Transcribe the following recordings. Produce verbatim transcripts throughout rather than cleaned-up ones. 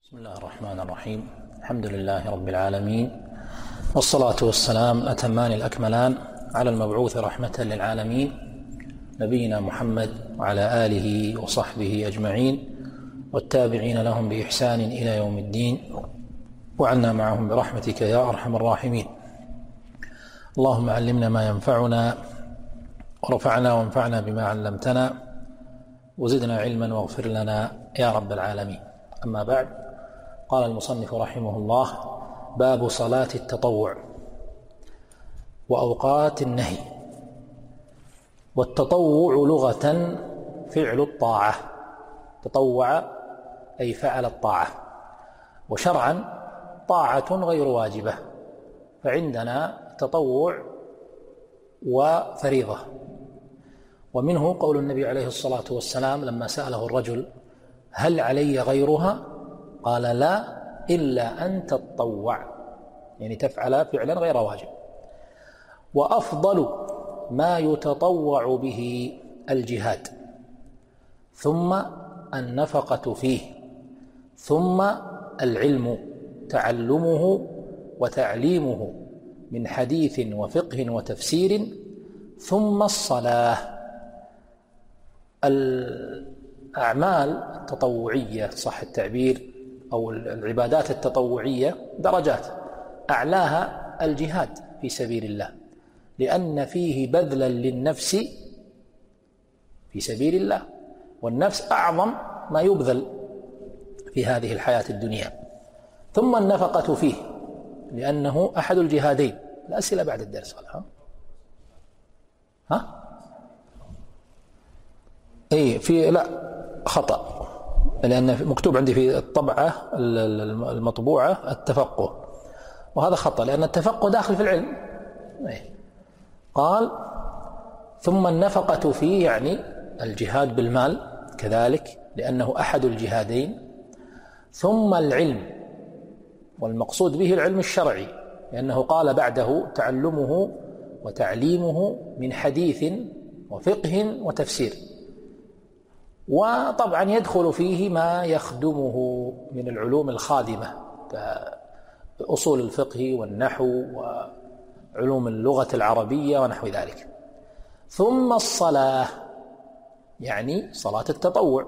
بسم الله الرحمن الرحيم. الحمد لله رب العالمين، والصلاة والسلام الأتمان الأكملان على المبعوث رحمة للعالمين نبينا محمد وعلى آله وصحبه أجمعين والتابعين لهم بإحسان إلى يوم الدين، وعنا معهم برحمتك يا أرحم الراحمين. اللهم علمنا ما ينفعنا ورفعنا وانفعنا بما علمتنا وزدنا علما واغفر لنا يا رب العالمين. أما بعد، قال المصنف رحمه الله: باب صلاة التطوع وأوقات النهي. والتطوع لغة فعل الطاعة، تطوع أي فعل الطاعة، وشرعا طاعة غير واجبة، فعندنا تطوع وفريضة. ومنه قول النبي عليه الصلاة والسلام لما سأله الرجل: هل علي غيرها؟ قال: لا، إلا أن تتطوع، يعني تفعل فعلا غير واجب. وأفضل ما يتطوع به الجهاد، ثم النفقة فيه، ثم العلم تعلمه وتعليمه من حديث وفقه وتفسير، ثم الصلاة. الأعمال التطوعية صح التعبير أو العبادات التطوعية درجات، أعلاها الجهاد في سبيل الله، لأن فيه بذلا للنفس في سبيل الله، والنفس أعظم ما يبذل في هذه الحياة الدنيا. ثم النفقة فيه، لأنه أحد الجهادين. الأسئلة بعد الدرس. ها ها إيه في لا خطأ، لأن مكتوب عندي في الطبعة المطبوعة التفقه، وهذا خطأ، لأن التفقه داخل في العلم. قال: ثم النفقة فيه، يعني الجهاد بالمال كذلك، لأنه أحد الجهادين. ثم العلم، والمقصود به العلم الشرعي، لأنه قال بعده: تعلمه وتعليمه من حديث وفقه وتفسير. وطبعا يدخل فيه ما يخدمه من العلوم الخادمة كأصول الفقه والنحو وعلوم اللغة العربية ونحو ذلك. ثم الصلاة، يعني صلاة التطوع.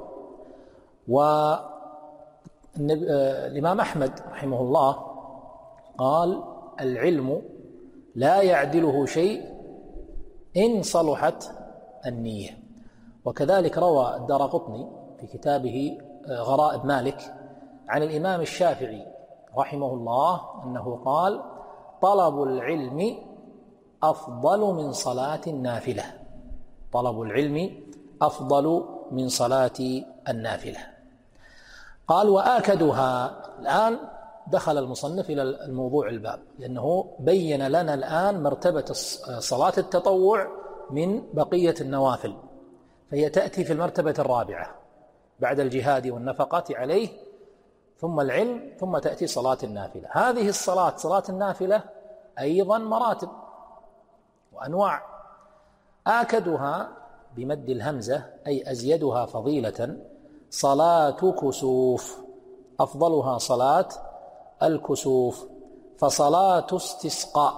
والإمام أحمد رحمه الله قال: العلم لا يعدله شيء إن صلحت النية. وكذلك روى الدارقطني في كتابه غرائب مالك عن الإمام الشافعي رحمه الله أنه قال: طلب العلم أفضل من صلاة النافلة. طلب العلم أفضل من صلاة النافلة. قال: وآكدها. الآن دخل المصنف إلى الموضوع الباب، لأنه بين لنا الآن مرتبة صلاة التطوع من بقية النوافل، فهي تأتي في المرتبة الرابعة بعد الجهاد والنفقة عليه، ثم العلم، ثم تأتي صلاة النافلة. هذه الصلاة صلاة النافلة أيضا مراتب وأنواع. آكدها بمد الهمزة أي أزيدها فضيلة صلاة كسوف، أفضلها صلاة الكسوف. فصلاة استسقاء.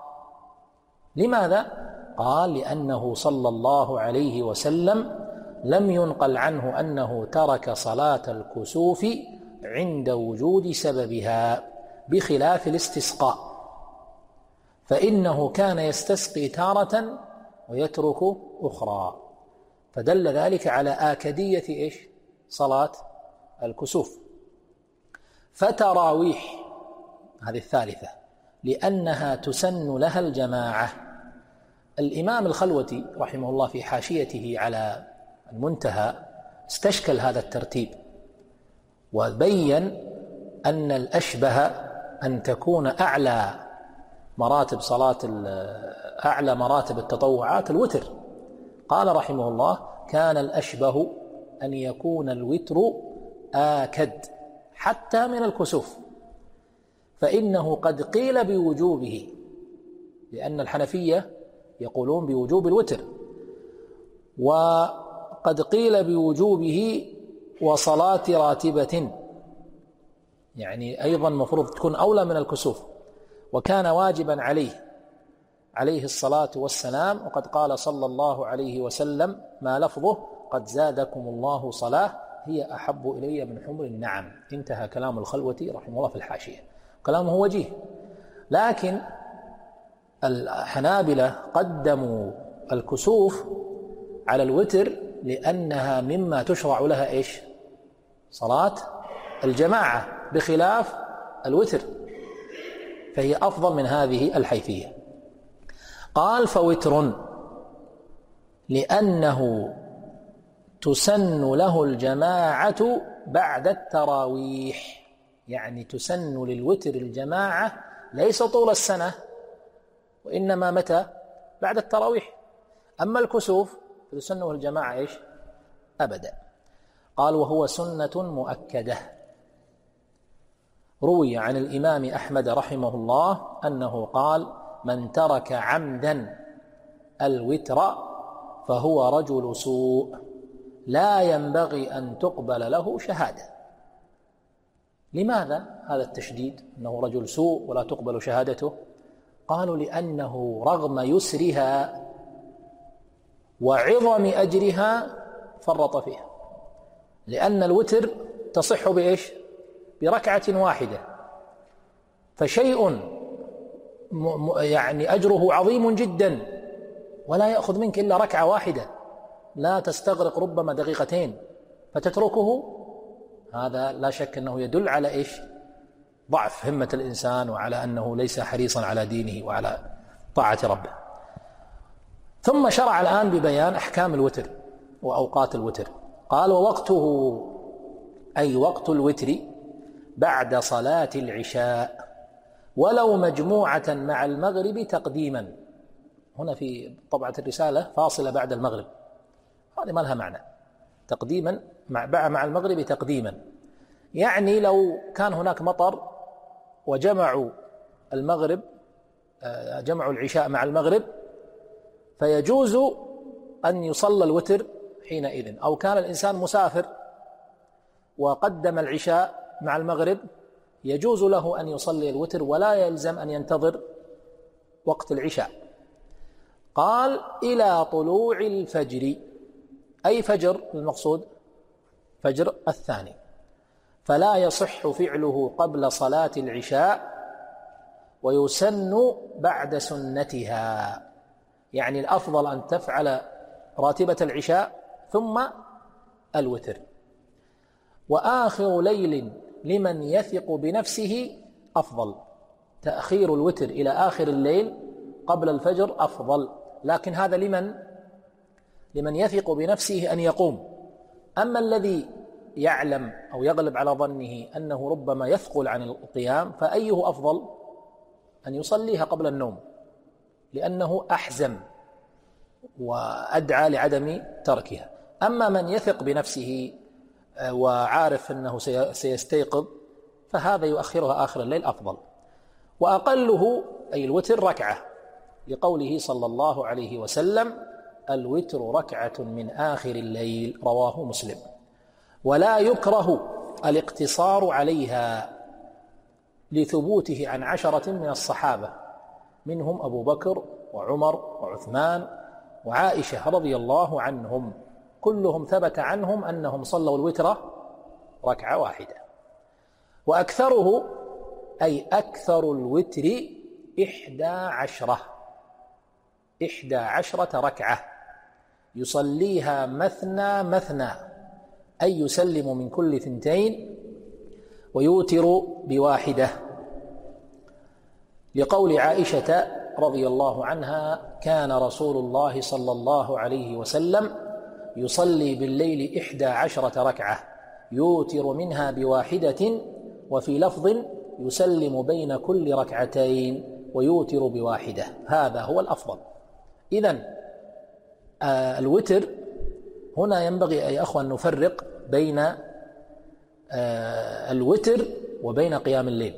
لماذا؟ قال: لأنه صلى الله عليه وسلم لم ينقل عنه أنه ترك صلاة الكسوف عند وجود سببها، بخلاف الاستسقاء، فإنه كان يستسقي تارة ويترك أخرى، فدل ذلك على آكدية إيش؟ صلاة الكسوف. فتراويح، هذه الثالثة، لأنها تسن لها الجماعة. الإمام الخلوتي رحمه الله في حاشيته على المنتهى استشكل هذا الترتيب، وبين أن الأشبه أن تكون أعلى مراتب صلاة أعلى مراتب التطوعات الوتر. قال رحمه الله: كان الأشبه أن يكون الوتر آكد حتى من الكسوف، فإنه قد قيل بوجوبه، لأن الحنفية يقولون بوجوب الوتر، وقد قيل بوجوبه وصلاة راتبة، يعني أيضا مفروض تكون أولى من الكسوف، وكان واجبا عليه عليه الصلاة والسلام، وقد قال صلى الله عليه وسلم ما لفظه: قد زادكم الله صلاة هي أحب إلي من حمر النعم. انتهى كلام الخلوتي رحمه الله في الحاشية، كلامه وجيه. لكن الحنابلة قدموا الكسوف على الوتر لأنها مما تشرع لها إيش؟ صلاة الجماعة، بخلاف الوتر، فهي أفضل من هذه الحيثية. قال: فوتر لأنه تسن له الجماعة بعد التراويح، يعني تسن للوتر الجماعة ليس طول السنة، وإنما متى؟ بعد التراويح. أما الكسوف فتسنه الجماعة إيش؟ أبدا. قال: وهو سنة مؤكدة. روي عن الإمام أحمد رحمه الله أنه قال: من ترك عمدا الوتر فهو رجل سوء لا ينبغي أن تقبل له شهادة. لماذا هذا التشديد أنه رجل سوء ولا تقبل شهادته؟ قالوا: لأنه رغم يسرها وعظم أجرها فرط فيها، لأن الوتر تصح بإيش؟ بركعة واحدة، فشيء يعني أجره عظيم جدا ولا يأخذ منك إلا ركعة واحدة لا تستغرق ربما دقيقتين فتتركه، هذا لا شك أنه يدل على إيش؟ ضعف همة الإنسان، وعلى أنه ليس حريصا على دينه وعلى طاعة ربه. ثم شرع الآن ببيان أحكام الوتر وأوقات الوتر. قال: ووقته أي وقت الوتر بعد صلاة العشاء ولو مجموعة مع المغرب تقديما. هنا في طبعة الرسالة فاصلة بعد المغرب، هذه ما لها معنى. تقديما مع مع المغرب تقديما، يعني لو كان هناك مطر وجمعوا المغرب جمعوا العشاء مع المغرب فيجوز أن يصلى الوتر حينئذ، أو كان الإنسان مسافر وقدم العشاء مع المغرب يجوز له أن يصلي الوتر ولا يلزم أن ينتظر وقت العشاء. قال: إلى طلوع الفجر، أي فجر المقصود؟ فجر الثاني. فلا يصح فعله قبل صلاة العشاء ويسن بعد سنتها، يعني الأفضل أن تفعل راتبة العشاء ثم الوتر. وآخر ليل لمن يثق بنفسه أفضل، تأخير الوتر إلى آخر الليل قبل الفجر أفضل، لكن هذا لمن لمن يثق بنفسه أن يقوم. أما الذي يعلم أو يغلب على ظنه أنه ربما يثقل عن القيام فأيه أفضل؟ أن يصليها قبل النوم، لأنه أحزم وأدعى لعدم تركها. أما من يثق بنفسه وعارف أنه سيستيقظ فهذا يؤخرها آخر الليل أفضل. وأقله أي الوتر ركعة، لقوله صلى الله عليه وسلم: الوتر ركعة من آخر الليل، رواه مسلم. ولا يكره الاقتصار عليها لثبوته عن عشرة من الصحابة، منهم أبو بكر وعمر وعثمان وعائشة رضي الله عنهم، كلهم ثبت عنهم أنهم صلوا الوتر ركعة واحدة. وأكثره أي أكثر الوتر إحدى عشرة إحدى عشرة ركعة يصليها مثنى مثنى، أي يسلم من كل ثنتين ويوتر بواحدة، لقول عائشة رضي الله عنها: كان رسول الله صلى الله عليه وسلم يصلي بالليل إحدى عشرة ركعة يوتر منها بواحدة، وفي لفظ يسلم بين كل ركعتين ويوتر بواحدة. هذا هو الأفضل. إذن آه الوتر هنا ينبغي يا أخوة أن نفرق بين آه الوتر وبين قيام الليل.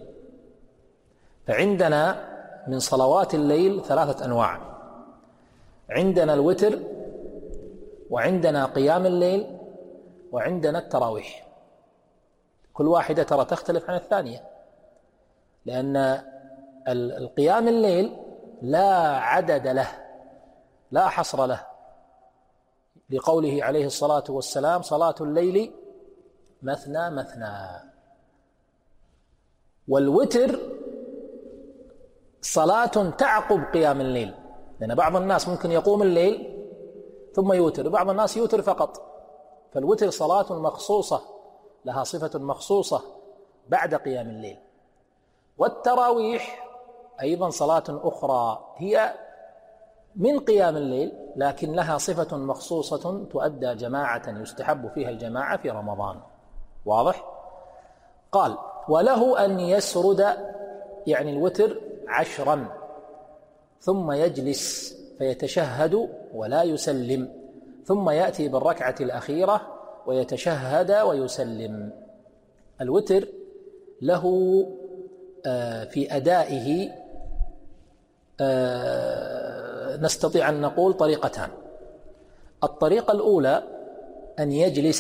فعندنا من صلوات الليل ثلاثة أنواع: عندنا الوتر، وعندنا قيام الليل، وعندنا التراويح. كل واحدة ترى تختلف عن الثانية، لأن القيام الليل لا عدد له، لا حصر له، لقوله عليه الصلاة والسلام: صلاة الليل مثنى مثنى. والوتر صلاة تعقب قيام الليل، لأن بعض الناس ممكن يقوم الليل ثم يوتر، وبعض الناس يوتر فقط، فالوتر صلاة مخصوصة لها صفة مخصوصة بعد قيام الليل. والتراويح أيضا صلاة أخرى هي من قيام الليل، لكن لها صفة مخصوصة تؤدى جماعة، يستحب فيها الجماعة في رمضان. واضح؟ قال: وله أن يسرد، يعني الوتر، عشرا ثم يجلس فيتشهد ولا يسلم، ثم يأتي بالركعة الأخيرة ويتشهد ويسلم. الوتر له في أدائه نستطيع أن نقول طريقتان. الطريقة الأولى أن يجلس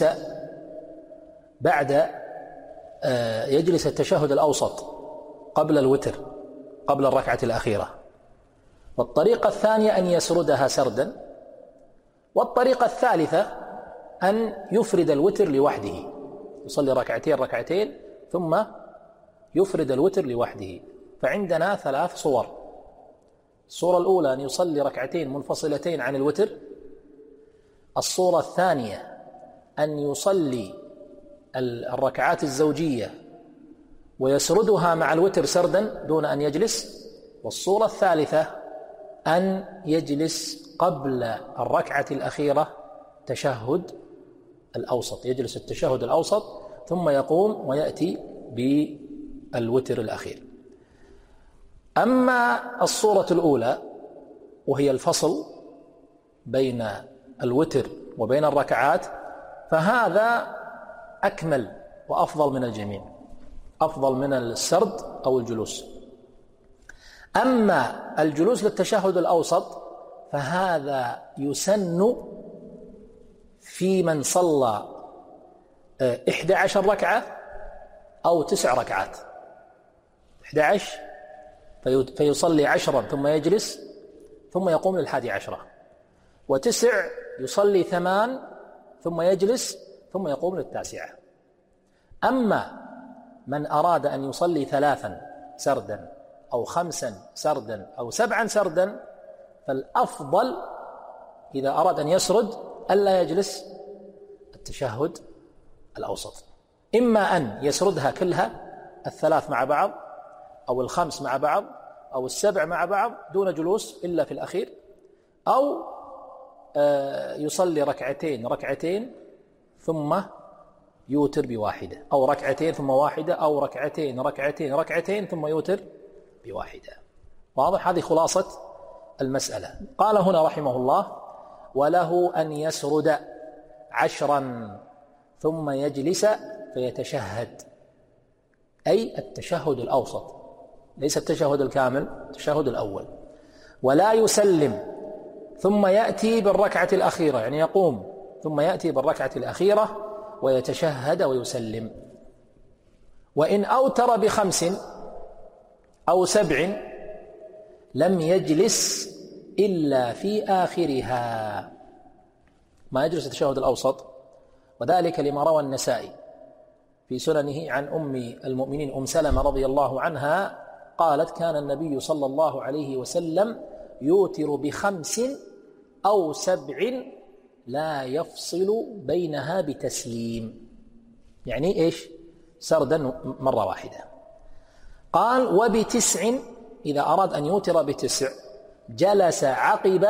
بعد يجلس التشهد الأوسط قبل الوتر، قبل الركعة الأخيرة. والطريقة الثانية أن يسردها سردا. والطريقة الثالثة أن يفرد الوتر لوحده، يصلي ركعتين ركعتين ثم يفرد الوتر لوحده. فعندنا ثلاث صور. الصورة الأولى أن يصلي ركعتين منفصلتين عن الوتر. الصورة الثانية أن يصلي الركعات الزوجية ويسردها مع الوتر سردا دون أن يجلس. والصورة الثالثة أن يجلس قبل الركعة الأخيرة تشهد الأوسط، يجلس التشهد الأوسط ثم يقوم ويأتي بالوتر الأخير. أما الصورة الأولى وهي الفصل بين الوتر وبين الركعات، فهذا أكمل وأفضل من الجميع، أفضل من السرد أو الجلوس. أما الجلوس للتشهد الأوسط فهذا يسن في من صلى إحدى عشر ركعة أو تسع ركعات. إحدى عشر فيصلي عشرا ثم يجلس ثم يقوم للحادي عشرة، وتسع يصلي ثمان ثم يجلس ثم يقوم للتاسعة. أما من أراد أن يصلي ثلاثا سردا أو خمسا سردا أو سبعا سردا، فالأفضل إذا أراد أن يسرد ألا يجلس التشهد الأوسط، إما أن يسردها كلها الثلاث مع بعض أو الخمس مع بعض أو السبع مع بعض دون جلوس إلا في الأخير، أو يصلي ركعتين ركعتين ثم يوتر بواحدة، أو ركعتين ثم واحدة، أو ركعتين ركعتين ركعتين ثم يوتر بواحدة. واضح؟ هذه خلاصة المسألة. قال هنا رحمه الله: وله أن يسرد عشرا ثم يجلس فيتشهد، أي التشهد الأوسط، ليس التشهد الكامل، التشهد الأول، ولا يسلم، ثم يأتي بالركعة الأخيرة، يعني يقوم ثم يأتي بالركعة الأخيرة ويتشهد ويسلم. وإن أوتر بخمس أو سبع لم يجلس إلا في آخرها، ما يجلس التشهد الأوسط، وذلك لما روى النسائي في سننه عن أم المؤمنين أم سلمة رضي الله عنها قالت: كان النبي صلى الله عليه وسلم يوتر بخمس أو سبع لا يفصل بينها بتسليم، يعني إيش؟ سردا مرة واحدة. قال: وبتسع، إذا أراد أن يوتر بتسع جلس عقب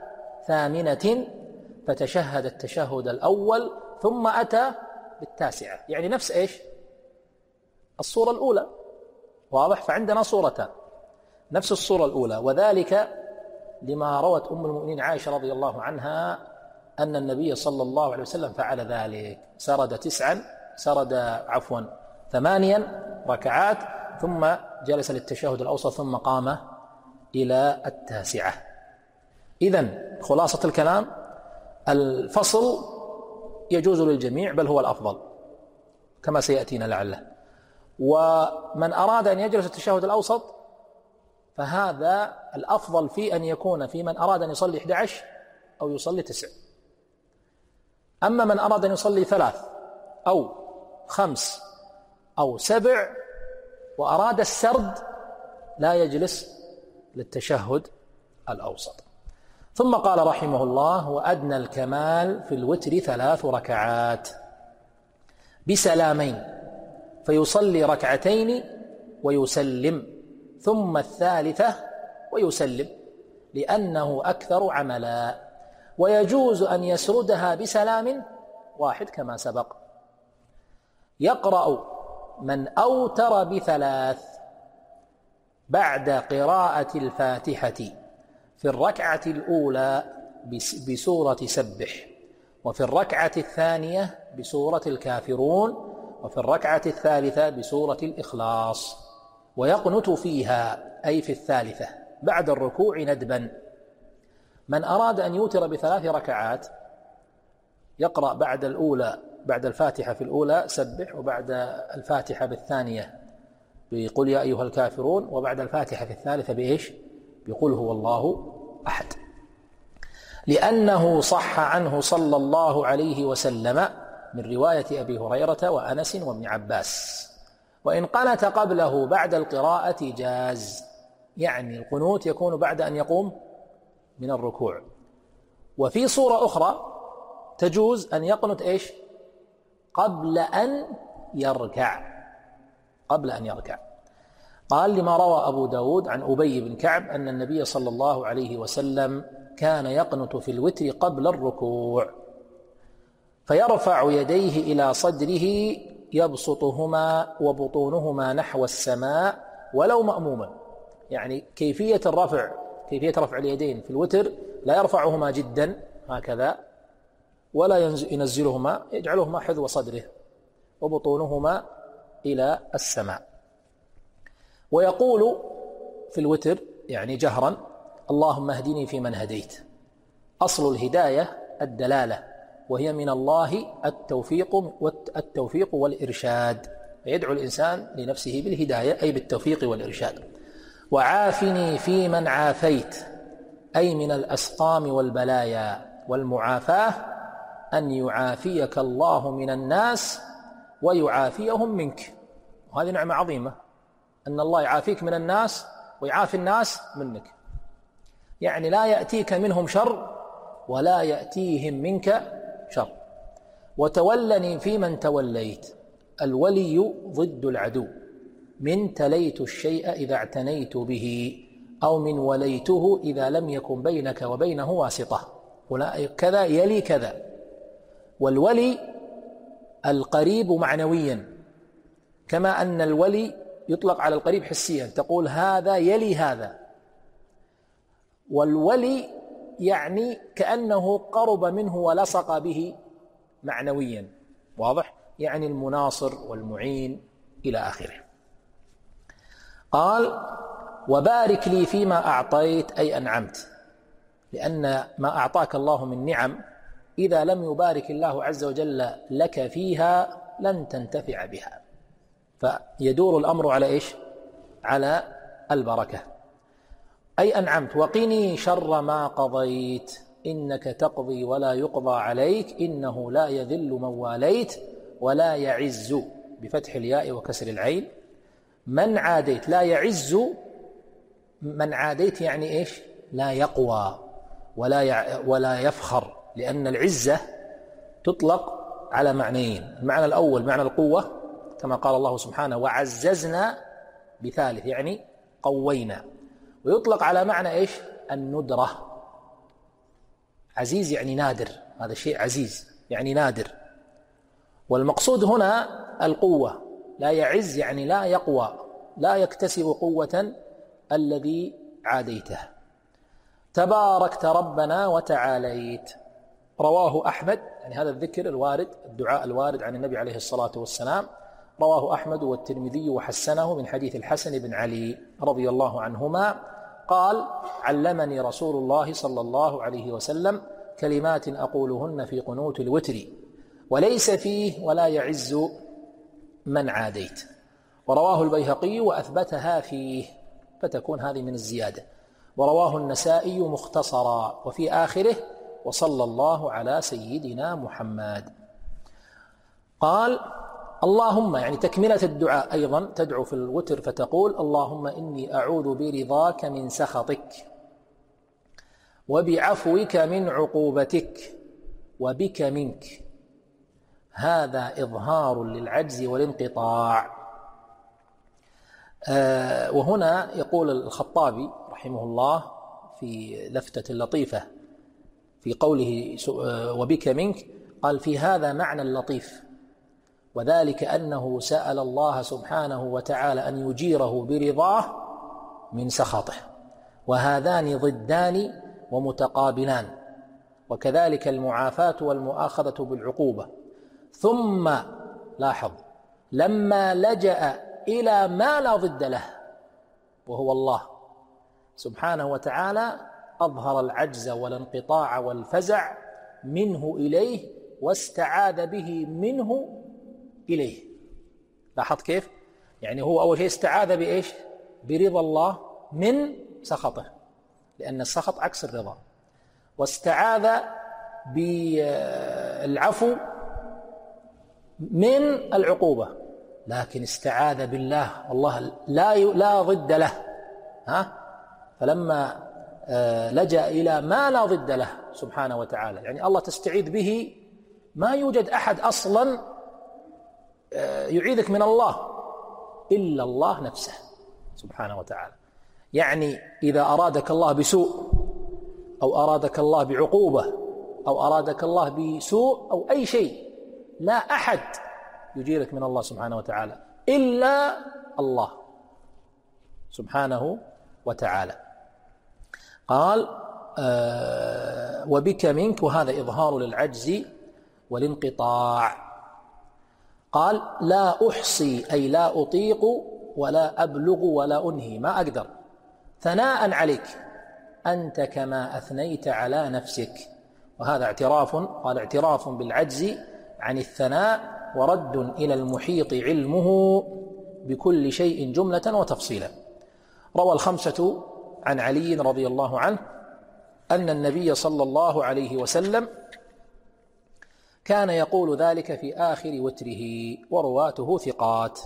ثامنة فتشهد التشهد الأول ثم أتى بالتاسعة، يعني نفس إيش؟ الصورة الأولى. واضح؟ فعندنا صورتان، نفس الصورة الأولى، وذلك لما روت أم المؤمنين عائشة رضي الله عنها أن النبي صلى الله عليه وسلم فعل ذلك، سرد تسعا سرد عفوا ثمانيا ركعات ثم جلس للتشهد الأوسط ثم قام إلى التاسعة. إذن خلاصة الكلام: الفصل يجوز للجميع بل هو الأفضل، كما سيأتينا لعله. ومن أراد أن يجلس التشهد الأوسط فهذا الأفضل في أن يكون في من أراد أن يصلي إحدى عشر أو يصلي تسع. أما من أراد أن يصلي ثلاث أو خمس أو سبع وأراد السرد لا يجلس للتشهد الأوسط. ثم قال رحمه الله: وأدنى الكمال في الوتر ثلاث ركعات بسلامين، فيصلي ركعتين ويسلم، ثم الثالثة ويسلم، لأنه أكثر عملا. ويجوز أن يسردها بسلام واحد كما سبق. يقرأ من أوتر بثلاث بعد قراءة الفاتحة في الركعة الأولى بسورة سبح، وفي الركعة الثانية بسورة الكافرون، وفي الركعة الثالثة بسورة الإخلاص، ويقنت فيها أي في الثالثة بعد الركوع ندبا. من أراد أن يوتر بثلاث ركعات يقرأ بعد الأولى بعد الفاتحة في الأولى سبح، وبعد الفاتحة بالثانية بقل يا أيها الكافرون، وبعد الفاتحة في الثالثة بإيش؟ بقل هو الله أحد، لأنه صح عنه صلى الله عليه وسلم من رواية أبي هريرة وأنس وابن عباس. وإن قنت قبله بعد القراءة جاز، يعني القنوت يكون بعد أن يقوم من الركوع. وفي صورة أخرى تجوز أن يقنت إيش؟ قبل أن يركع قبل أن يركع قال: لما روى أبو داود عن أبي بن كعب أن النبي صلى الله عليه وسلم كان يقنت في الوتر قبل الركوع، فيرفع يديه إلى صدره يبسطهما وبطونهما نحو السماء ولو مأموما. يعني كيفية الرفع كيفية رفع اليدين في الوتر لا يرفعهما جدا هكذا ولا ينزلهما، يجعلهما حذو صدره وبطونهما إلى السماء. ويقول في الوتر يعني جهرا: اللهم اهدني فيمن هديت. أصل الهداية الدلالة، وهي من الله التوفيق والتوفيق والإرشاد، يدعو الإنسان لنفسه بالهداية أي بالتوفيق والإرشاد. وعافني فيمن عافيت، أي من الأسقام والبلايا. والمعافاة أن يعافيك الله من الناس ويعافيهم منك، وهذه نعمة عظيمة أن الله يعافيك من الناس ويعافي الناس منك، يعني لا يأتيك منهم شر ولا يأتيهم منك شر. وتولني فيمن توليت، الولي ضد العدو، من تليت الشيء إذا اعتنيت به، أو من وليته إذا لم يكن بينك وبينه واسطة، كذا يلي كذا. والولي القريب معنويا، كما أن الولي يطلق على القريب حسيا، تقول هذا يلي هذا. والولي يعني كأنه قرب منه ولصق به معنويا، واضح؟ يعني المناصر والمعين إلى آخره. قال: وبارك لي فيما أعطيت، أي أنعمت، لأن ما أعطاك الله من نعم إذا لم يبارك الله عز وجل لك فيها لن تنتفع بها، فيدور الأمر على إيش؟ على البركة. أي أنعمت. وقني شر ما قضيت، إنك تقضي ولا يقضى عليك، إنه لا يذل من واليت ولا يعز، بفتح الياء وكسر العين، من عاديت. لا يعز من عاديت يعني إيش؟ لا يقوى ولا يع... ولا يفخر، لأن العزة تطلق على معنيين: المعنى الأول معنى القوة كما قال الله سبحانه: وعززنا بثالث يعني قوينا. ويطلق على معنى إيش؟ الندرة، عزيز يعني نادر، هذا شيء عزيز يعني نادر. والمقصود هنا القوة، لا يعز يعني لا يقوى، لا يكتسب قوة الذي عاديته. تباركت ربنا وتعاليت، رواه أحمد، يعني هذا الذكر الوارد، الدعاء الوارد عن النبي عليه الصلاة والسلام، رواه أحمد والترمذي وحسنه من حديث الحسن بن علي رضي الله عنهما قال: علمني رسول الله صلى الله عليه وسلم كلمات أقولهن في قنوت الوتر، وليس فيه ولا يعز من عاديت. ورواه البيهقي وأثبتها فيه، فتكون هذه من الزيادة. ورواه النسائي مختصرا، وفي آخره وصلى الله على سيدنا محمد. قال اللهم، يعني تكملة الدعاء أيضا تدعو في الوتر فتقول اللهم إني أعوذ برضاك من سخطك، وبعفوك من عقوبتك، وبك منك. هذا إظهار للعجز والانقطاع. آه وهنا يقول الخطابي رحمه الله في لفتة لطيفة في قوله وبك منك، قال في هذا معنى لطيف، وذلك أنه سأل الله سبحانه وتعالى أن يجيره برضاه من سخطه، وهذان ضدان ومتقابلان، وكذلك المعافاة والمؤاخذة بالعقوبة. ثم لاحظ لما لجأ إلى ما لا ضد له وهو الله سبحانه وتعالى أظهر العجز والانقطاع والفزع منه إليه، واستعاذ به منه إليه. لاحظ كيف؟ يعني هو أول شيء استعاذ بإيش؟ برضا الله من سخطه، لأن السخط عكس الرضا. واستعاذ بالعفو من العقوبة، لكن استعاذ بالله، الله لا لا ضد له، ها؟ فلما لجأ إلى ما لا ضد له سبحانه وتعالى، يعني الله تستعيذ به، ما يوجد أحد أصلا يعيذك من الله إلا الله نفسه سبحانه وتعالى. يعني إذا أرادك الله بسوء، أو أرادك الله بعقوبة، أو أرادك الله بسوء أو أي شيء، لا أحد يجيرك من الله سبحانه وتعالى إلا الله سبحانه وتعالى. قال آه وبك منك، وهذا إظهار للعجز والانقطاع. قال لا أحصي، أي لا أطيق ولا أبلغ ولا أنهي، ما أقدر ثناء عليك أنت كما أثنيت على نفسك. وهذا اعتراف، قال اعتراف بالعجز عن الثناء، ورد إلى المحيط علمه بكل شيء جملة وتفصيلا. روى الخمسة عن علي رضي الله عنه أن النبي صلى الله عليه وسلم كان يقول ذلك في آخر وتره، ورواته ثقات.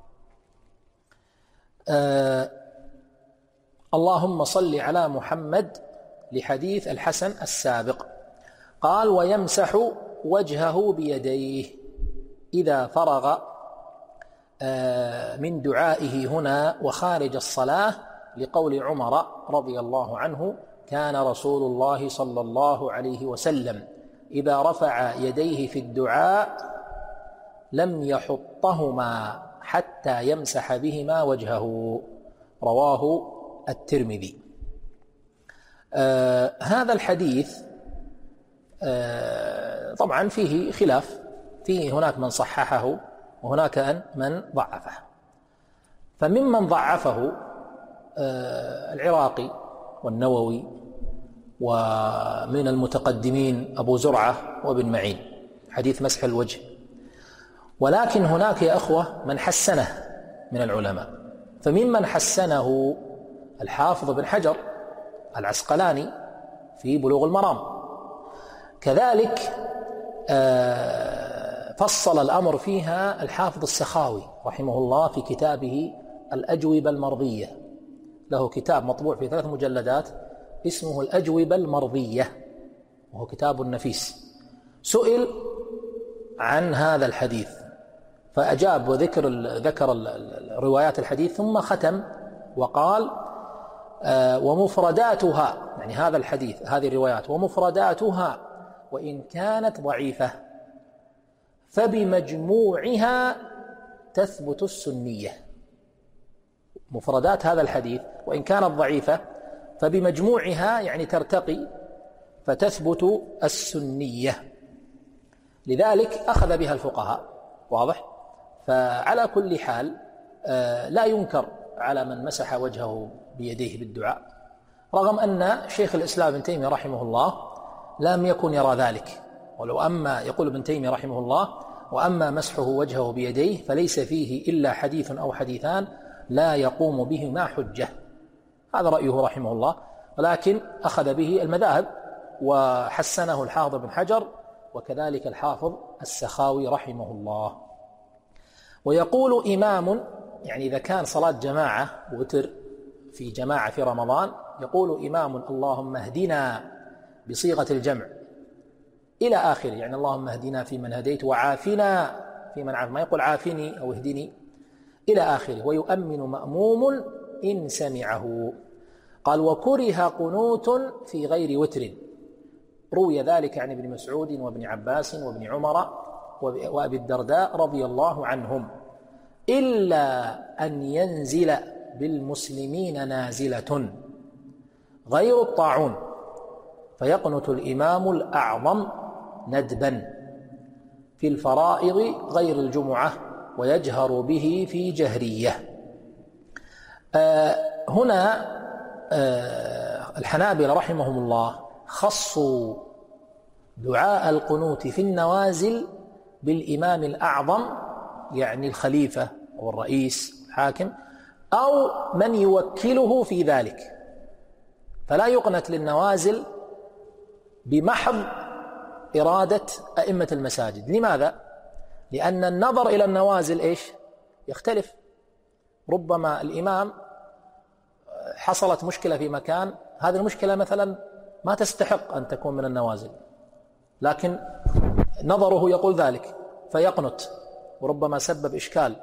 آه اللهم صل على محمد، لحديث الحسن السابق. قال ويمسح وجهه بيديه إذا فرغ آه من دعائه هنا وخارج الصلاة، لقول عمر رضي الله عنه كان رسول الله صلى الله عليه وسلم إذا رفع يديه في الدعاء لم يحطهما حتى يمسح بهما وجهه. رواه الترمذي. آه هذا الحديث آه طبعا فيه خلاف، فيه هناك من صححه وهناك من ضعفه. فممن ضعفه آه العراقي والنووي، ومن المتقدمين أبو زرعة وابن معين، حديث مسح الوجه. ولكن هناك يا أخوة من حسنه من العلماء، فممن حسنه الحافظ بن حجر العسقلاني في بلوغ المرام. كذلك فصل الأمر فيها الحافظ السخاوي رحمه الله في كتابه الأجوبة المرضية، له كتاب مطبوع في ثلاث مجلدات اسمه الأجوبة المرضية، وهو كتاب نفيس. سئل عن هذا الحديث فأجاب وذكر ذكر روايات الحديث، ثم ختم وقال آه ومفرداتها، يعني هذا الحديث هذه الروايات ومفرداتها وإن كانت ضعيفة فبمجموعها تثبت السنية. مفردات هذا الحديث وإن كانت ضعيفة فبمجموعها يعني ترتقي فتثبت السنية، لذلك أخذ بها الفقهاء. واضح؟ فعلى كل حال آه لا ينكر على من مسح وجهه بيديه بالدعاء، رغم أن شيخ الإسلام ابن تيمية رحمه الله لم يكن يرى ذلك. ولو أما يقول ابن تيمية رحمه الله وأما مسحه وجهه بيديه فليس فيه إلا حديث أو حديثان لا يقوم بهما حجة. هذا رأيه رحمه الله، ولكن أخذ به المذاهب وحسنه الحافظ بن حجر وكذلك الحافظ السخاوي رحمه الله. ويقول إمام، يعني إذا كان صلاة جماعة وتر في جماعة في رمضان، يقول إمام اللهم اهدنا بصيغة الجمع إلى آخره، يعني اللهم اهدنا في من هديت وعافنا في من عاف، ما يقول عافني أو اهدني إلى آخره. ويؤمن مأموم إن سمعه. قال وكره قنوت في غير وتر، روي ذلك عن ابن مسعود وابن عباس وابن عمر وأبي الدرداء رضي الله عنهم، إلا أن ينزل بالمسلمين نازلة غير الطاعون فيقنت الإمام الأعظم ندبا في الفرائض غير الجمعة ويجهر به في جهرية. آه هنا آه الحنابلة رحمهم الله خصوا دعاء القنوت في النوازل بالإمام الأعظم، يعني الخليفة أو الرئيس الحاكم أو من يوكله في ذلك، فلا يقنت للنوازل بمحض إرادة أئمة المساجد. لماذا؟ لأن النظر إلى النوازل إيش؟ يختلف. ربما الإمام حصلت مشكلة في مكان، هذه المشكلة مثلا ما تستحق أن تكون من النوازل، لكن نظره يقول ذلك فيقنت، وربما سبب إشكال،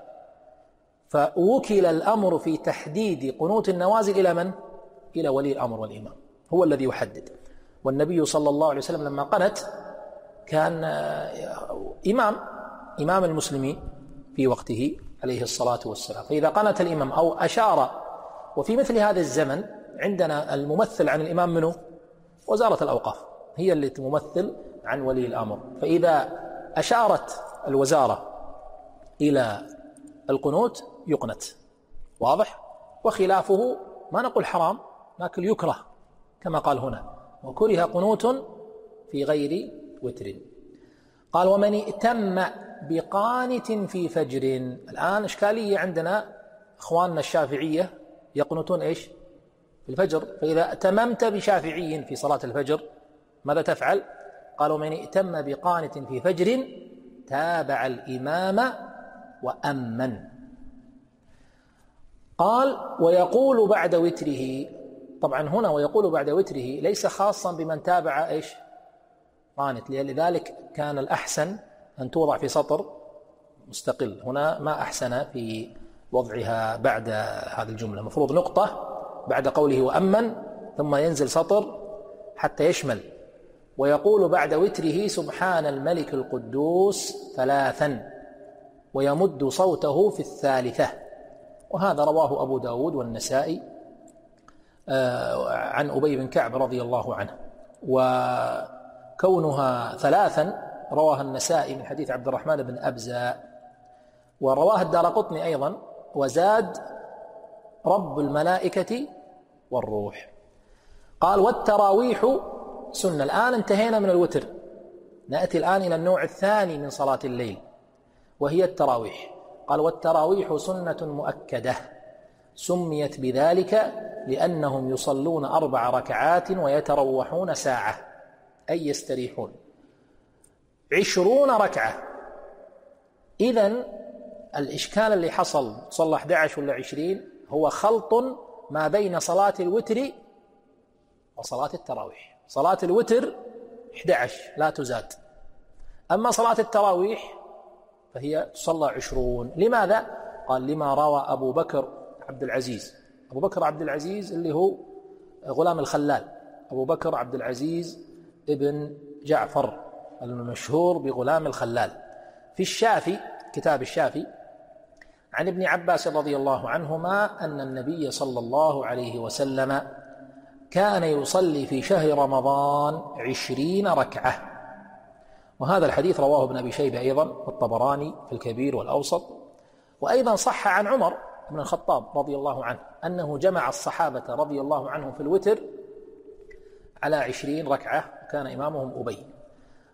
فوكل الأمر في تحديد قنوت النوازل إلى من؟ إلى ولي الأمر والإمام، هو الذي يحدد. والنبي صلى الله عليه وسلم لما قنت كان إمام إمام المسلمين في وقته عليه الصلاة والسلام، فإذا قنت الإمام أو أشار. وفي مثل هذا الزمن عندنا الممثل عن الإمام منه وزارة الأوقاف، هي اللي تمثل عن ولي الأمر، فإذا أشارت الوزارة إلى القنوت يقنت، واضح؟ وخلافه ما نقول حرام لكن يكره كما قال هنا وكره قنوت في غير وتر. قال ومن ائتم بقانت في فجر. الآن إشكالية عندنا إخواننا الشافعية يقنتون إيش؟ في الفجر، فإذا ائتممت بشافعي في صلاة الفجر ماذا تفعل؟ قال ومن ائتم بقانت في فجر تابع الإمام وأمن. قال ويقول بعد وتره. طبعا هنا ويقول بعد وتره ليس خاصا بمن تابع إيش؟ قانت، لذلك كان الأحسن أن توضع في سطر مستقل. هنا ما أحسن في وضعها بعد هذه الجملة، مفروض نقطة بعد قوله وأمن ثم ينزل سطر حتى يشمل. ويقول بعد وتره سبحان الملك القدوس ثلاثا ويمد صوته في الثالثة. وهذا رواه أبو داود والنسائي عن أبي بن كعب رضي الله عنه. وكونها ثلاثا رواها النسائي من حديث عبد الرحمن بن أبزة، ورواها الدارقطني أيضا وزاد رب الملائكة والروح. قال والتراويح سنة. الآن انتهينا من الوتر، نأتي الآن إلى النوع الثاني من صلاة الليل وهي التراويح. قال والتراويح سنة مؤكدة سميت بذلك لأنهم يصلون أربع ركعات ويتروحون ساعة، أي يستريحون عشرون ركعة. إذن الإشكال اللي حصل صلى أحد عشر ولا عشرين هو خلط ما بين صلاة الوتر وصلاة التراويح. صلاة الوتر أحد عشر لا تزاد، أما صلاة التراويح فهي تصلى عشرون. لماذا؟ قال لما روى أبو بكر عبد العزيز. أبو بكر عبد العزيز اللي هو غلام الخلال، أبو بكر عبد العزيز ابن جعفر المشهور بغلام الخلال، في الشافي كتاب الشافي عن ابن عباس رضي الله عنهما أن النبي صلى الله عليه وسلم كان يصلي في شهر رمضان عشرين ركعة. وهذا الحديث رواه ابن أبي شيبة أيضا والطبراني في الكبير والأوسط. وأيضا صح عن عمر بن الخطاب رضي الله عنه أنه جمع الصحابة رضي الله عنهم في الوتر على عشرين ركعة وكان إمامهم أبي.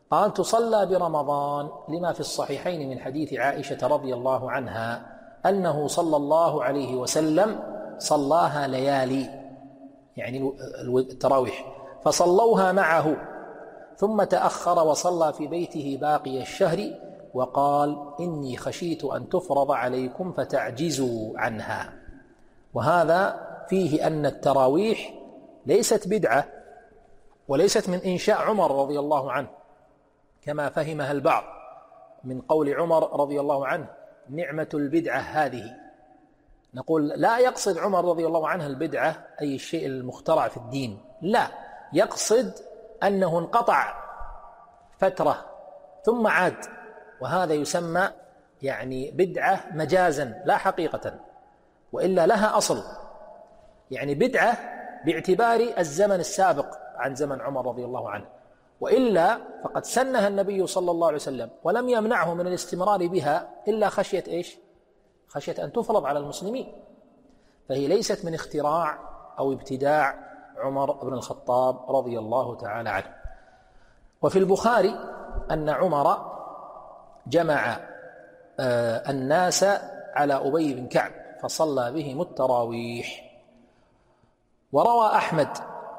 قال تصلى برمضان لما في الصحيحين من حديث عائشة رضي الله عنها أنه صلى الله عليه وسلم صلاها ليالي، يعني التراويح، فصلوها معه ثم تأخر وصلى في بيته باقي الشهر وقال إني خشيت أن تفرض عليكم فتعجزوا عنها. وهذا فيه أن التراويح ليست بدعة وليست من إنشاء عمر رضي الله عنه كما فهمها البعض من قول عمر رضي الله عنه نعمة البدعة هذه. نقول لا يقصد عمر رضي الله عنه البدعة أي الشيء المخترع في الدين، لا، يقصد أنه انقطع فترة ثم عاد، وهذا يسمى يعني بدعة مجازا لا حقيقة، وإلا لها أصل، يعني بدعة باعتبار الزمن السابق عن زمن عمر رضي الله عنه، وإلا فقد سنها النبي صلى الله عليه وسلم ولم يمنعه من الاستمرار بها إلا خشية إيش؟ خشية أن تفرض على المسلمين، فهي ليست من اختراع أو ابتداع عمر بن الخطاب رضي الله تعالى عنه. وفي البخاري أن عمر جمع الناس على أبي بن كعب فصلى بهم التراويح. وروى أحمد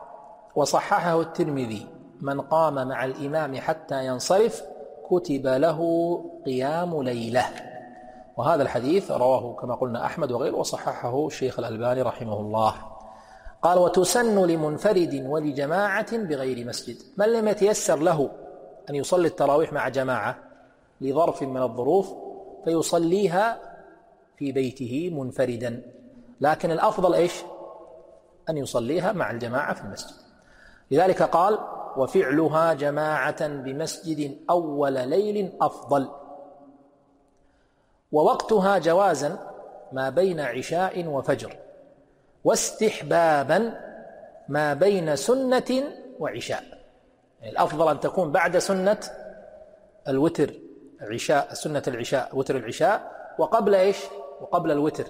وصححه الترمذي من قام مع الإمام حتى ينصرف كتب له قيام ليلة، وهذا الحديث رواه كما قلنا أحمد وغيره وصححه الشيخ الألباني رحمه الله. قال وتسن لمنفرد ولجماعة بغير مسجد، من لم يتيسر له أن يصلي التراويح مع جماعة لظرف من الظروف فيصليها في بيته منفردا، لكن الأفضل إيش؟ أن يصليها مع الجماعة في المسجد. لذلك قال وفعلها جماعة بمسجد أول ليل أفضل، ووقتها جوازا ما بين عشاء وفجر، واستحبابا ما بين سنة وعشاء، يعني الأفضل أن تكون بعد سنة الوتر العشاء، سنة العشاء وتر العشاء، وقبل إيش؟ وقبل الوتر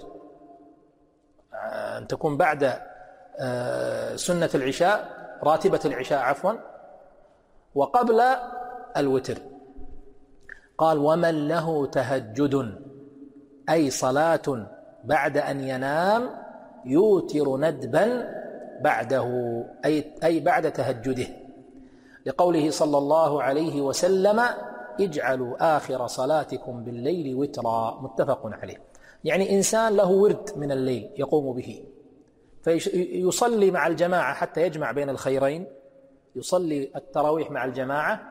أن تكون بعد سنة العشاء راتبة العشاء عفوا وقبل الوتر. قال ومن له تهجد أي صلاة بعد أن ينام يوتر ندبا بعده أي, أي بعد تهجده، لقوله صلى الله عليه وسلم اجعلوا آخر صلاتكم بالليل وترا، متفق عليه. يعني إنسان له ورد من الليل يقوم به فيصلي مع الجماعة حتى يجمع بين الخيرين، يصلي التراويح مع الجماعة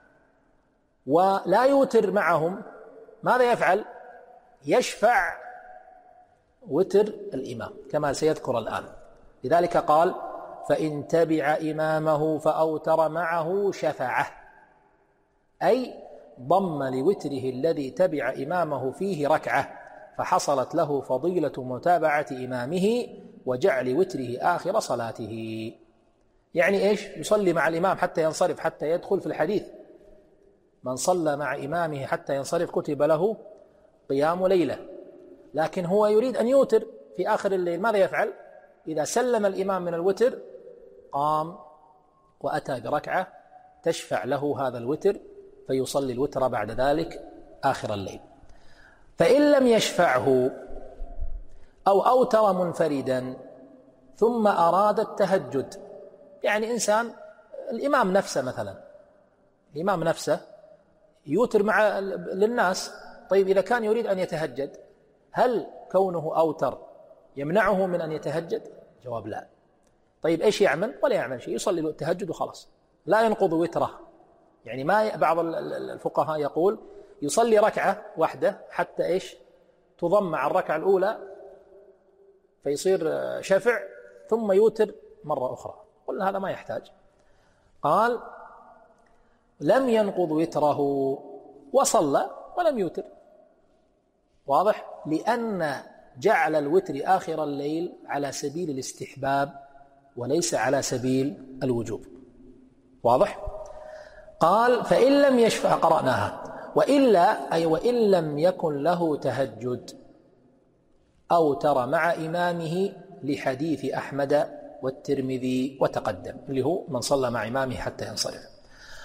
ولا يوتر معهم، ماذا يفعل؟ يشفع وتر الإمام كما سيذكر الآن. لذلك قال فإن تبع إمامه فأوتر معه شفعه، أي ضم لوتره الذي تبع إمامه فيه ركعة فحصلت له فضيلة متابعة إمامه وجعل وتره آخر صلاته. يعني إيش؟ يصلي مع الإمام حتى ينصرف، حتى يدخل في الحديث من صلى مع إمامه حتى ينصرف كتب له قيام ليلة، لكن هو يريد أن يوتر في آخر الليل، ماذا يفعل؟ إذا سلم الإمام من الوتر قام وأتى بركعة تشفع له هذا الوتر فيصلي الوتر بعد ذلك آخر الليل. فإن لم يشفعه أو أوتر منفردا ثم أراد التهجد، يعني إنسان الإمام نفسه مثلا الإمام نفسه يوتر مع للناس، طيب إذا كان يريد أن يتهجد هل كونه أوتر يمنعه من أن يتهجد؟ جواب لا. طيب إيش يعمل؟ ولا يعمل شيء، يصلي التهجد وخلاص، لا ينقض وتره. يعني ما بعض الفقهاء يقول يصلي ركعة واحدة حتى إيش؟ تضم مع الركعة الأولى فيصير شفع ثم يوتر مرة أخرى، قلنا هذا ما يحتاج. قال لم ينقض وتره وصلى ولم يوتر، واضح؟ لأن جعل الوتر آخر الليل على سبيل الاستحباب وليس على سبيل الوجوب، واضح؟ قال فإن لم يشفع، قرأناها، وإلا أي وإن لم يكن له تهجد أوتر مع إمامه لحديث أحمد والترمذي وتقدم، اللي هو من صلى مع إمامه حتى ينصرف.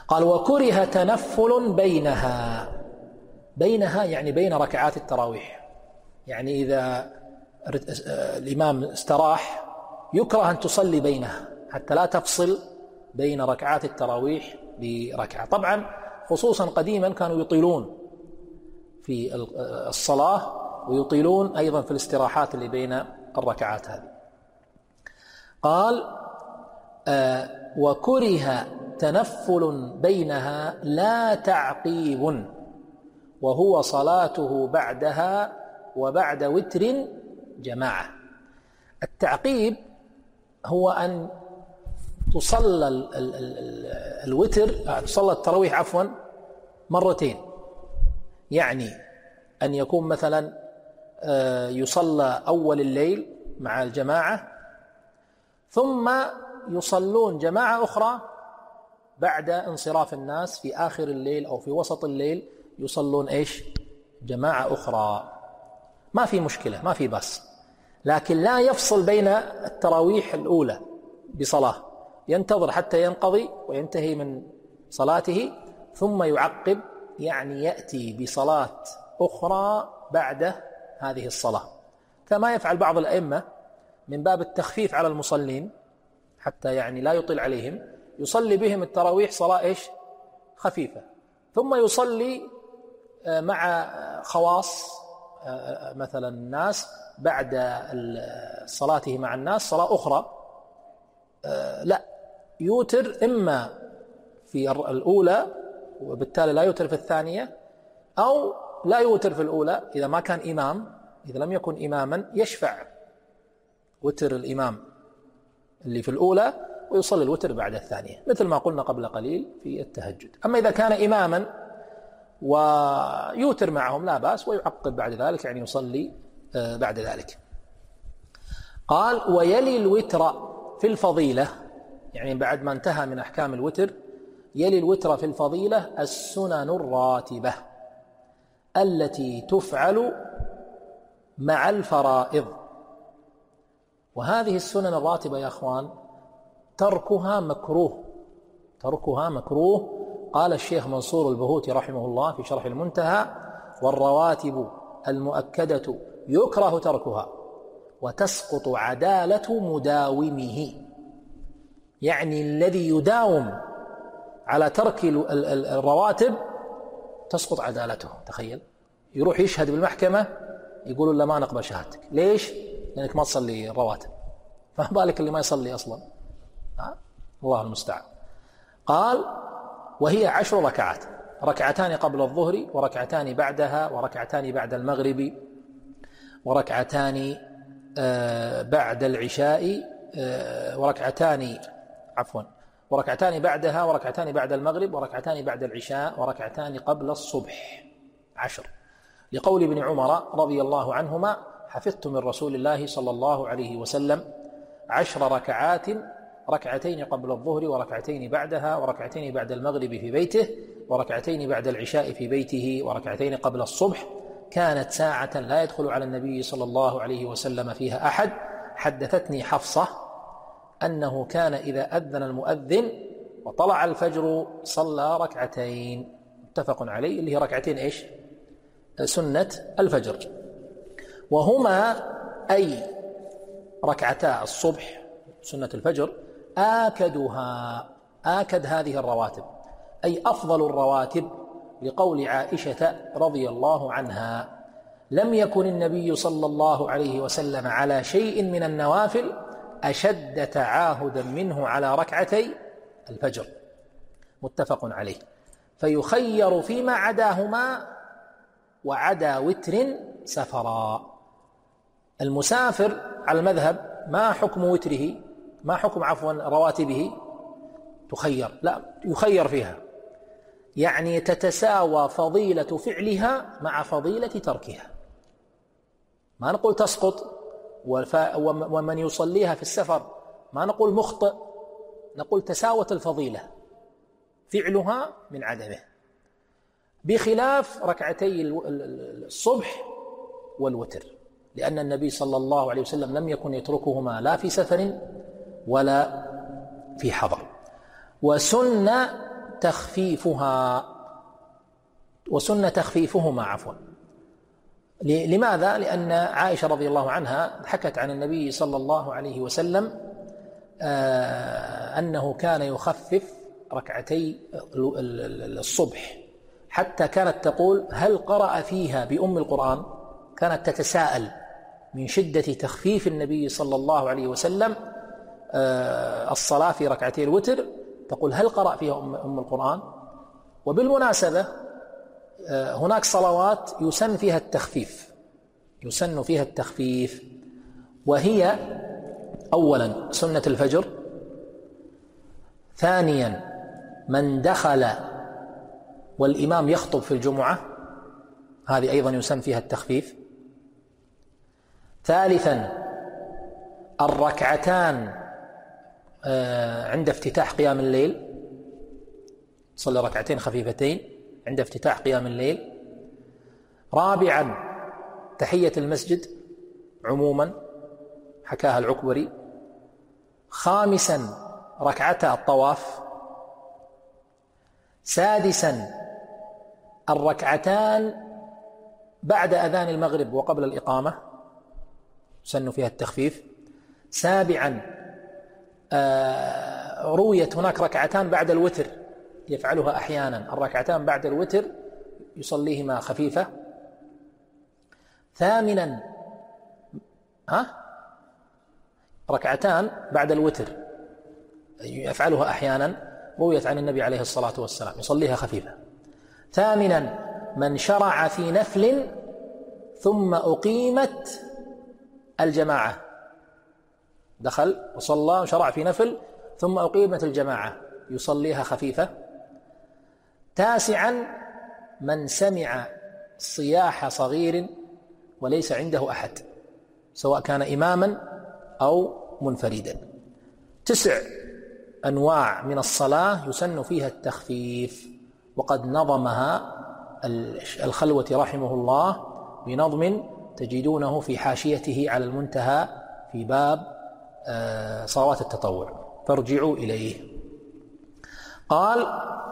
قال وكره تنفل بينها، بينها يعني بين ركعات التراويح، يعني إذا الإمام استراح يكره أن تصلي بينها حتى لا تفصل بين ركعات التراويح بركعة. طبعا خصوصا قديما كانوا يطيلون في الصلاة ويطيلون أيضا في الاستراحات اللي بين الركعات هذه. قال آه وكره تنفل بينها لا تعقيب، وهو صلاته بعدها وبعد وتر جماعة. التعقيب هو أن تصلى ال ال ال الوتر تصلى التراويح عفوا مرتين، يعني أن يكون مثلا يصلى أول الليل مع الجماعة ثم يصلون جماعة أخرى بعد انصراف الناس في آخر الليل أو في وسط الليل يصلون إيش جماعة أخرى. ما في مشكلة، ما في بأس، لكن لا يفصل بين التراويح الأولى بصلاة، ينتظر حتى ينقضي وينتهي من صلاته ثم يعقب، يعني يأتي بصلاة أخرى بعد هذه الصلاة، كما يفعل بعض الأئمة من باب التخفيف على المصلين حتى يعني لا يطيل عليهم، يصلي بهم التراويح صلاة إيش خفيفة، ثم يصلي مع خواص مثلا الناس بعد صلاته مع الناس صلاة أخرى. لا يوتر إما في الأولى وبالتالي لا يوتر في الثانية، أو لا يوتر في الأولى إذا ما كان إمام، إذا لم يكن إماما يشفع وتر الإمام اللي في الأولى ويصلي الوتر بعد الثانية، مثل ما قلنا قبل قليل في التهجد. أما إذا كان إماما ويوتر معهم لا بأس، ويعقب بعد ذلك يعني يصلي بعد ذلك. قال ويلي الوتر في الفضيلة، يعني بعد ما انتهى من أحكام الوتر يلي الوتر في الفضيلة السنن الراتبة التي تفعل مع الفرائض. وهذه السنن الراتبة يا أخوان تركها مكروه، تركها مكروه. قال الشيخ منصور البهوتي رحمه الله في شرح المنتهى والرواتب المؤكدة يكره تركها وتسقط عدالة مداومه، يعني الذي يداوم على ترك الرواتب تسقط عدالته. تخيل يروح يشهد بالمحكمة يقولوا له ما نقبل شهادتك، ليش؟ لأنك ما تصلي الرواتب، فما بالك اللي ما يصلي أصلا. الله المستعان. قال وهي عشر ركعات، ركعتان قبل الظهر وركعتان بعدها وركعتان بعد المغرب وركعتان بعد العشاء وركعتان عفوا وركعتان بعدها وركعتان بعد المغرب وركعتان بعد العشاء وركعتان قبل الصبح. عشر، لقول ابن عمر رضي الله عنهما حفظت من رسول الله صلى الله عليه وسلم عشر ركعات، ركعتين قبل الظهر وركعتين بعدها وركعتين بعد المغرب في بيته وركعتين بعد العشاء في بيته وركعتين قبل الصبح، كانت ساعة لا يدخل على النبي صلى الله عليه وسلم فيها أحد. حدثتني حفصة أنه كان إذا أذن المؤذن وطلع الفجر صلى ركعتين، متفق عليه، اللي هي ركعتين إيش سنة الفجر، وهما أي ركعتا الصبح سنة الفجر آكدها، آكد هذه الرواتب أي أفضل الرواتب، لقول عائشة رضي الله عنها لم يكن النبي صلى الله عليه وسلم على شيء من النوافل أشد تعاهدا منه على ركعتي الفجر، متفق عليه. فيخير فيما عداهما وعدا وتر سفرا. المسافر على المذهب ما حكم وتره، ما حكم عفوا رواتبه، تخير، لا يخير فيها، يعني تتساوى فضيلة فعلها مع فضيلة تركها. ما نقول تسقط، ومن يصليها في السفر ما نقول مخطئ، نقول تساوت الفضيلة فعلها من عدمه، بخلاف ركعتي الصبح والوتر، لأن النبي صلى الله عليه وسلم لم يكن يتركهما لا في سفر ولا في حضر. وسن تخفيفها وسن تخفيفهما عفوا. لماذا؟ لأن عائشة رضي الله عنها حكت عن النبي صلى الله عليه وسلم أنه كان يخفف ركعتي الصبح، حتى كانت تقول هل قرأ فيها بأم القرآن؟ كانت تتساءل من شدة تخفيف النبي صلى الله عليه وسلم الصلاة في ركعتي الوتر، تقول هل قرأ فيها أم القرآن؟ وبالمناسبة هناك صلوات يسن فيها التخفيف يسن فيها التخفيف وهي أولا سنة الفجر، ثانيا من دخل والإمام يخطب في الجمعة، هذه أيضا يسن فيها التخفيف، ثالثا الركعتان عند افتتاح قيام الليل، صلى ركعتين خفيفتين عند افتتاح قيام الليل، رابعا تحية المسجد عموما حكاها العكبري، خامسا ركعتا الطواف، سادسا الركعتان بعد أذان المغرب وقبل الإقامة سن فيها التخفيف، سابعا آه رويت هناك ركعتان بعد الوتر يفعلها أحيانا، الركعتان بعد الوتر يصليهما خفيفة، ثامنا ها ركعتان بعد الوتر يفعلها أحيانا رويت عن النبي عليه الصلاة والسلام يصليها خفيفة، ثامنا من شرع في نفل ثم أقيمت الجماعة، دخل وصلى وشرع في نفل ثم أقيمت الجماعة يصليها خفيفة، تاسعا من سمع صياح صغير وليس عنده أحد سواء كان إماما أو منفردا. تسع أنواع من الصلاة يسن فيها التخفيف، وقد نظمها الخلوة رحمه الله بنظم تجدونه في حاشيته على المنتهى في باب صلوات التطوع، فارجعوا إليه. قال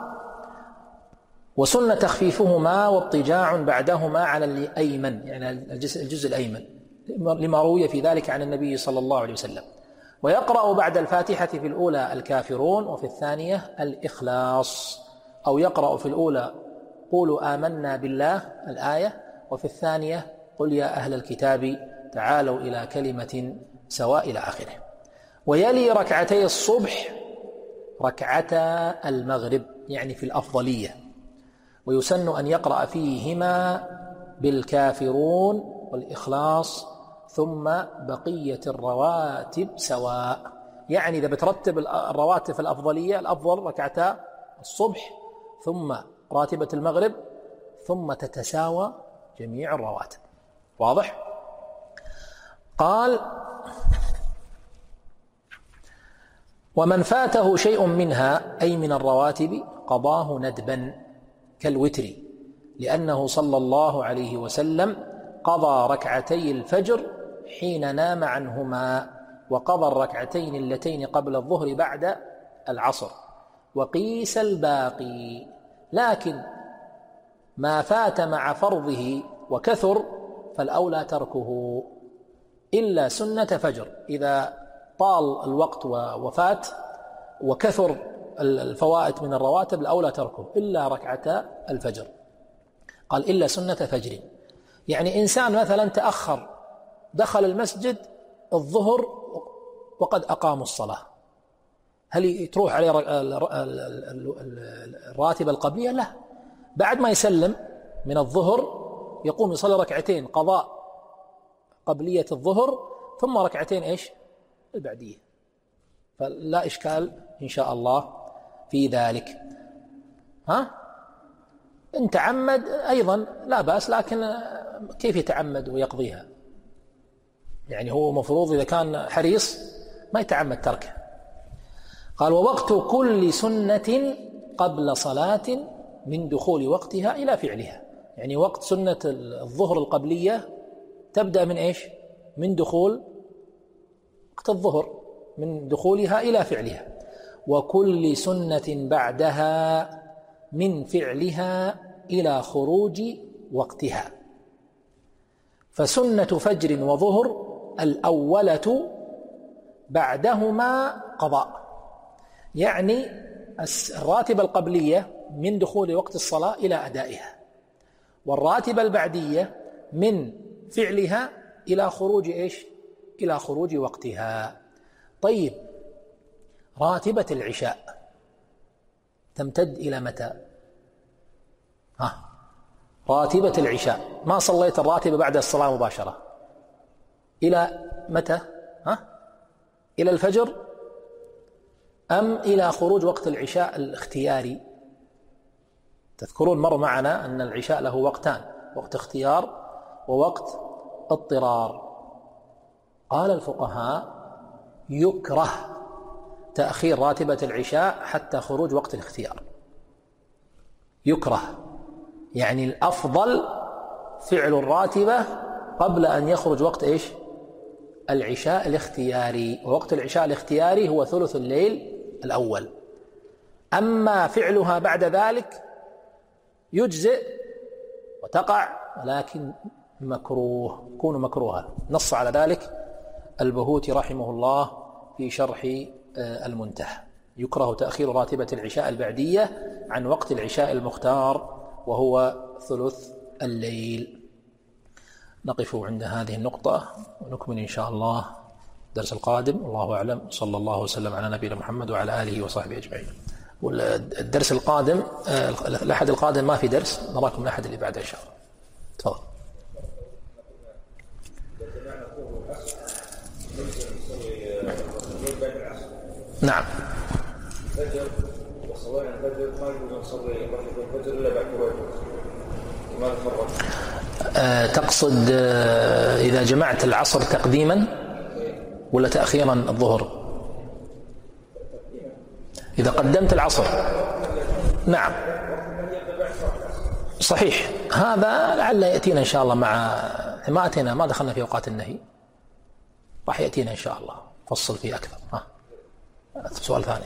وسن تخفيفهما واضطجاع بعدهما على الأيمن، يعني الجزء الأيمن، لما روي في ذلك عن النبي صلى الله عليه وسلم. ويقرأ بعد الفاتحة في الأولى الكافرون وفي الثانية الإخلاص، أو يقرأ في الأولى قولوا آمنا بالله الآية، وفي الثانية قل يا أهل الكتاب تعالوا إلى كلمة سواء إلى آخره. ويلي ركعتي الصبح ركعتا المغرب، يعني في الأفضلية، ويسن أن يقرأ فيهما بالكافرون والإخلاص ثم بقية الرواتب سواء، يعني إذا بترتب الرواتب في الأفضلية الأفضل ركعتا الصبح ثم راتبة المغرب ثم تتساوى جميع الرواتب. واضح؟ قال ومن فاته شيء منها أي من الرواتب قضاه ندبا كالوتر، لأنه صلى الله عليه وسلم قضى ركعتي الفجر حين نام عنهما، وقضى الركعتين اللتين قبل الظهر بعد العصر، وقيس الباقي. لكن ما فات مع فرضه وكثر فالأولى تركه إلا سنة فجر، إذا طال الوقت وفات وكثر الفوائت من الرواتب الأولى تركه إلا ركعتا الفجر. قال إلا سنة فجر، يعني إنسان مثلا تأخر دخل المسجد الظهر وقد أقاموا الصلاة، هل تروح عليه الراتبة القبلية؟ لا، بعد ما يسلم من الظهر يقوم يصلي ركعتين قضاء قبلية الظهر ثم ركعتين إيش البعدية، فلا إشكال إن شاء الله في ذلك. ها إن تعمد أيضا لا بأس، لكن كيف يتعمد ويقضيها؟ يعني هو مفروض إذا كان حريص ما يتعمد تركه. قال ووقت كل سنة قبل صلاة من دخول وقتها إلى فعلها، يعني وقت سنة الظهر القبلية تبدأ من إيش؟ من دخول وقت الظهر، من دخولها إلى فعلها. وكل سنة بعدها من فعلها إلى خروج وقتها. فسنة فجر وظهر الأولة بعدهما قضاء، يعني الراتبة القبلية من دخول وقت الصلاة إلى أدائها، والراتبة البعدية من فعلها إلى خروج إيش؟ إلى خروج وقتها. طيب، راتبة العشاء تمتد إلى متى؟ ها راتبة العشاء ما صليت الراتبة بعد الصلاة مباشرة إلى متى؟ ها إلى الفجر أم إلى خروج وقت العشاء الاختياري؟ تذكرون مر معنا أن العشاء له وقتان، وقت اختيار ووقت اضطرار. قال الفقهاء يكره تأخير راتبة العشاء حتى خروج وقت الاختيار، يكره، يعني الأفضل فعل الراتبة قبل أن يخرج وقت إيش؟ العشاء الاختياري، ووقت العشاء الاختياري هو ثلث الليل الأول. أما فعلها بعد ذلك يجزئ وتقع، لكن مكروه، يكون مكروها. نص على ذلك البهوتي رحمه الله في شرح المنتهى. يكره تأخير راتبة العشاء البعدية عن وقت العشاء المختار وهو ثلث الليل. نقف عند هذه النقطة ونكمل إن شاء الله الدرس القادم، والله أعلم. صلى الله وسلم على نبينا محمد وعلى آله وصحبه أجمعين. والدرس القادم الأحد القادم ما في درس، نراكم الأحد اللي بعده إن شاء الله. تفضل. نعم. الفجر وصلينا الفجر ما يجوز نصلي الفجر إلا بعد الوقت. لماذا فرق؟ أه تقصد أه إذا جمعت العصر تقديما ولا تأخيرا الظهر؟ إذا قدمت العصر نعم صحيح. هذا لعل يأتينا إن شاء الله مع ما أتينا ما دخلنا في أوقات النهي، راح يأتينا إن شاء الله فصل فيه أكثر. ها سؤال ثاني.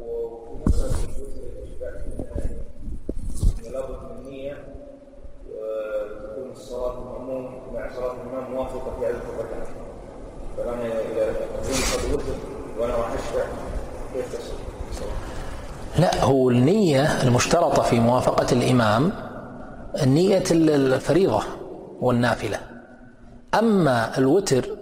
لابد من النية وتكون الصلاة المأموم مع صلاة الإمام موافقة في عدد الركعات، فأنا إذا أريد الوتر وأنا راح أشفع كيف تصل؟ لا، هو النية المشترطة في موافقة الإمام النية الفريضة والنافلة. أما الوتر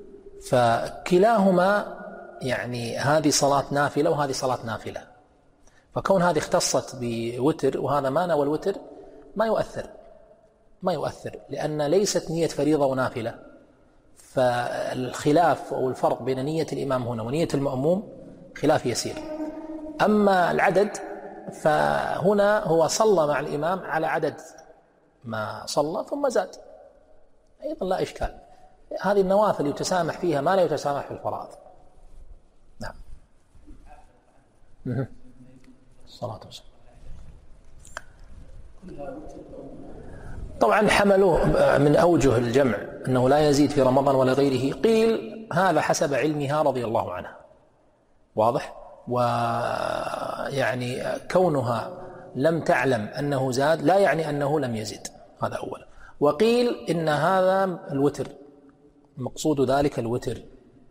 فكلاهما يعني هذه صلاة نافلة وهذه صلاة نافلة، فكون هذه اختصت بوتر وهذا ما نوى الوتر ما يؤثر ما يؤثر لأن ليست نية فريضة ونافلة. فالخلاف أو الفرق بين نية الإمام هنا ونية المأموم خلاف يسير. أما العدد فهنا هو صلى مع الإمام على عدد ما صلى ثم زاد، أيضا لا إشكال. هذه النوافل يتسامح فيها ما لا يتسامح في الفرائض. نعم. الصلاة والسلام. طبعا حملوه من أوجه الجمع أنه لا يزيد في رمضان ولا غيره، قيل هذا حسب علمها رضي الله عنها، واضح. ويعني كونها لم تعلم أنه زاد لا يعني أنه لم يزد، هذا أولا. وقيل إن هذا الوتر مقصود ذلك الوتر،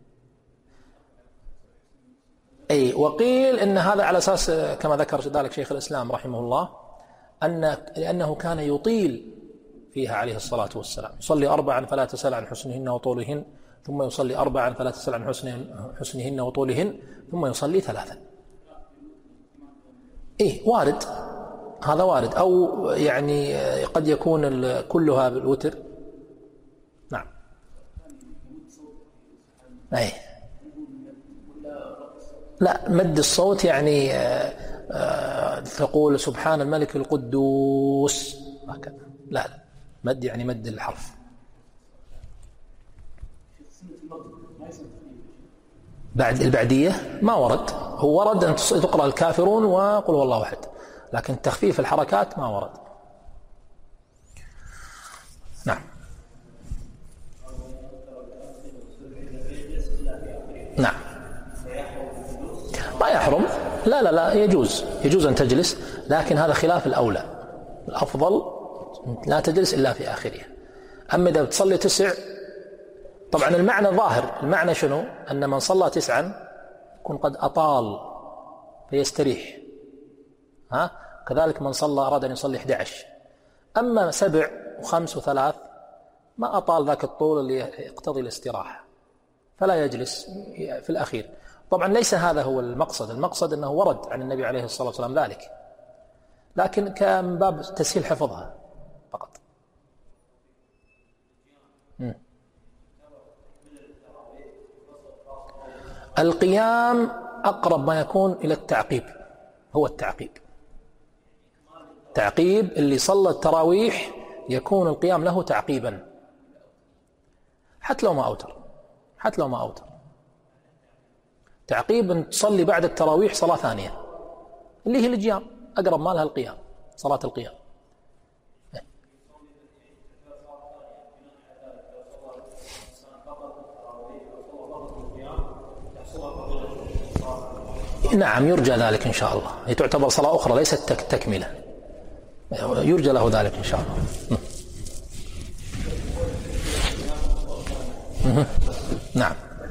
أي وقيل إن هذا على أساس كما ذكر ذلك شيخ الإسلام رحمه الله أن لأنه كان يطيل فيها عليه الصلاة والسلام، يصلي أربعا فلا تسأل عن حسنهن وطولهن، ثم يصلي أربعا فلا تسأل عن حسنهن وطولهن، ثم يصلي ثلاثا. إيه وارد، هذا وارد، أو يعني قد يكون كلها بالوتر. نعم. أي لا، مد الصوت يعني تقول سبحان الملك القدوس هكذا، لا لا، مد يعني مد الحرف. بعد البعدية ما ورد، هو ورد أن تقرأ الكافرون وقل هو الله أحد، لكن تخفيف الحركات ما ورد. نعم. نعم ما يحرم، لا لا لا يجوز يجوز أن تجلس، لكن هذا خلاف الأولى. الأفضل لا تجلس إلا في آخرها. أما إذا بتصلي تسع، طبعا المعنى ظاهر، المعنى شنو؟ أن من صلى تسعا يكون قد أطال فيستريح، ها؟ كذلك من صلى أراد أن يصلي إحدى عشر. أما سبع وخمس وثلاث ما أطال ذاك الطول اللي يقتضي الاستراحة، فلا يجلس في الأخير. طبعا ليس هذا هو المقصد، المقصد أنه ورد عن النبي عليه الصلاة والسلام ذلك، لكن كان باب تسهيل حفظها فقط. م. القيام أقرب ما يكون إلى التعقيب، هو التعقيب. تعقيب اللي صلى التراويح يكون القيام له تعقيبا، حتى لو ما أوتر، حتى لو ما أوتر. تعقيب أن تصلي بعد التراويح صلاة ثانية اللي هي القيام، أقرب ما لها القيام، صلاة القيام. نعم يرجى ذلك إن شاء الله، هي تعتبر صلاة أخرى ليست تكملة، يرجى له ذلك إن شاء الله. نعم.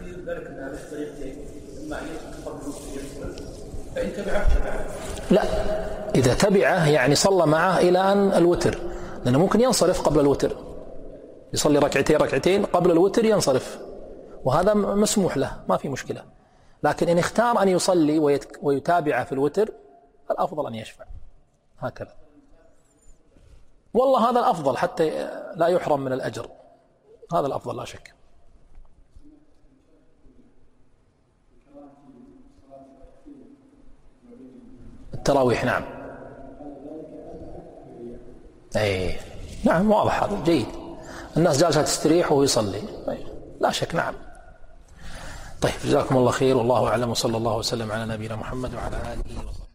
لا، إذا تبعه يعني صلى معه إلى أن الوتر، لأنه ممكن ينصرف قبل الوتر، يصلي ركعتين ركعتين قبل الوتر ينصرف، وهذا مسموح له ما في مشكلة. لكن إن اختار أن يصلي ويتابع في الوتر الأفضل أن يشفع هكذا. والله هذا الأفضل حتى لا يحرم من الأجر، هذا الأفضل لا شك. التراويح نعم، أي نعم واضح، هذا جيد. الناس جالسة تستريح وهو يصلي، لا شك نعم. طيب جزاكم الله خير، والله أعلم، وصلى الله وسلم على نبينا محمد وعلى آله وصحبه.